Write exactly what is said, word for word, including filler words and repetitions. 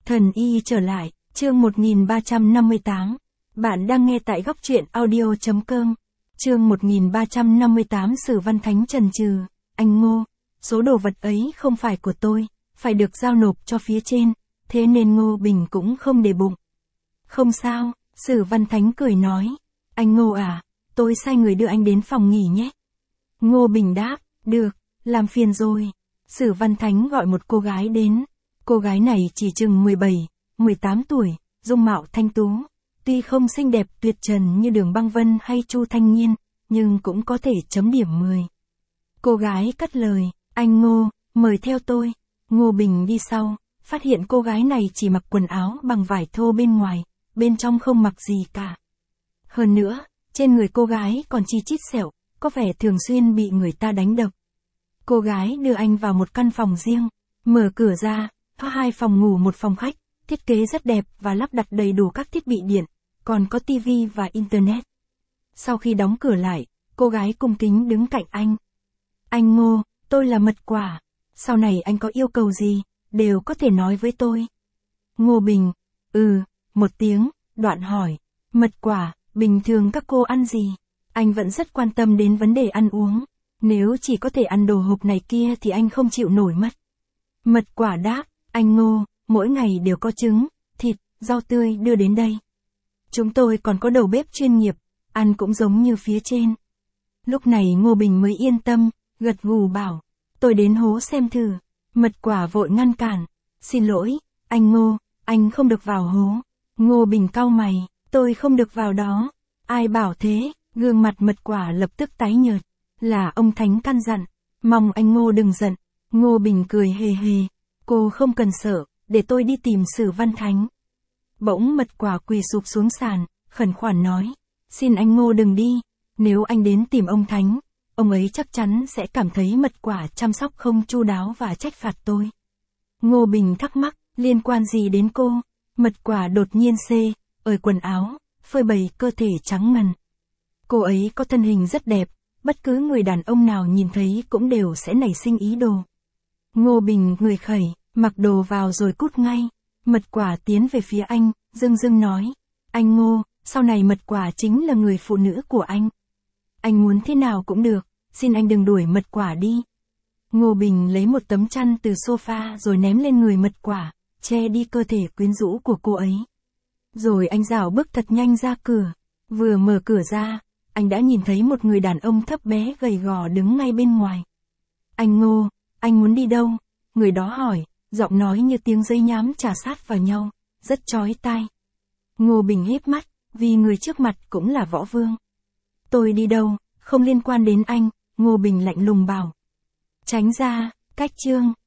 Thần y trở lại, chương một nghìn ba trăm năm mươi tám. Bạn đang nghe tại góc truyện audio chấm com. Chương một nghìn ba trăm năm mươi tám. Sử Văn Thánh chần chừ, anh Ngô, số đồ vật ấy không phải của tôi, phải được giao nộp cho phía trên, thế nên Ngô Bình cũng không để bụng. Không sao, Sử Văn Thánh cười nói, anh Ngô à, tôi sai người đưa anh đến phòng nghỉ nhé. Ngô Bình đáp, được, làm phiền rồi. Sử Văn Thánh gọi một cô gái đến. Cô gái này chỉ chừng mười bảy, mười tám tuổi, dung mạo thanh tú, tuy không xinh đẹp tuyệt trần như Đường Băng Vân hay Chu Thanh Nhiên, nhưng cũng có thể chấm điểm mười. Cô gái cất lời, anh Ngô, mời theo tôi. Ngô Bình đi sau, phát hiện cô gái này chỉ mặc quần áo bằng vải thô bên ngoài, bên trong không mặc gì cả. Hơn nữa, trên người cô gái còn chi chít sẹo, có vẻ thường xuyên bị người ta đánh đập. Cô gái đưa anh vào một căn phòng riêng, mở cửa ra, có hai phòng ngủ một phòng khách, thiết kế rất đẹp và lắp đặt đầy đủ các thiết bị điện, còn có tivi và internet. Sau khi đóng cửa lại, cô gái cung kính đứng cạnh anh. Anh Ngô, tôi là Mật Quả, sau này anh có yêu cầu gì, đều có thể nói với tôi. Ngô Bình, ừ, một tiếng, đoạn hỏi, Mật Quả, bình thường các cô ăn gì? Anh vẫn rất quan tâm đến vấn đề ăn uống, nếu chỉ có thể ăn đồ hộp này kia thì anh không chịu nổi mất. Mật Quả đáp, anh Ngô, mỗi ngày đều có trứng, thịt, rau tươi đưa đến đây. Chúng tôi còn có đầu bếp chuyên nghiệp, ăn cũng giống như phía trên. Lúc này Ngô Bình mới yên tâm, gật gù bảo, tôi đến hố xem thử. Mật Quả vội ngăn cản, xin lỗi, anh Ngô, anh không được vào hố. Ngô Bình cau mày, tôi không được vào đó. Ai bảo thế? Gương mặt Mật Quả lập tức tái nhợt. Là ông Thánh căn dặn, mong anh Ngô đừng giận. Ngô Bình cười hề hề, cô không cần sợ, để tôi đi tìm Sử Văn Thánh. Bỗng Mật Quả quỳ sụp xuống sàn, khẩn khoản nói, xin anh Ngô đừng đi, nếu anh đến tìm ông Thánh, ông ấy chắc chắn sẽ cảm thấy Mật Quả chăm sóc không chu đáo và trách phạt tôi. Ngô Bình thắc mắc, liên quan gì đến cô? Mật Quả đột nhiên xê, ởi quần áo, phơi bày cơ thể trắng ngần. Cô ấy có thân hình rất đẹp, bất cứ người đàn ông nào nhìn thấy cũng đều sẽ nảy sinh ý đồ. Ngô Bình người khẩy, mặc đồ vào rồi cút ngay. Mật Quả tiến về phía anh, dưng dưng nói, anh Ngô, sau này Mật Quả chính là người phụ nữ của anh. Anh muốn thế nào cũng được, xin anh đừng đuổi Mật Quả đi. Ngô Bình lấy một tấm chăn từ sofa rồi ném lên người Mật Quả, che đi cơ thể quyến rũ của cô ấy. Rồi anh rảo bước thật nhanh ra cửa. Vừa mở cửa ra, anh đã nhìn thấy một người đàn ông thấp bé gầy gò đứng ngay bên ngoài. Anh Ngô, anh muốn đi đâu? Người đó hỏi, giọng nói như tiếng dây nhám chà sát vào nhau, rất chói tai. Ngô Bình híp mắt, vì người trước mặt cũng là võ vương. Tôi đi đâu, không liên quan đến anh, Ngô Bình lạnh lùng bảo. Tránh ra, cách chương.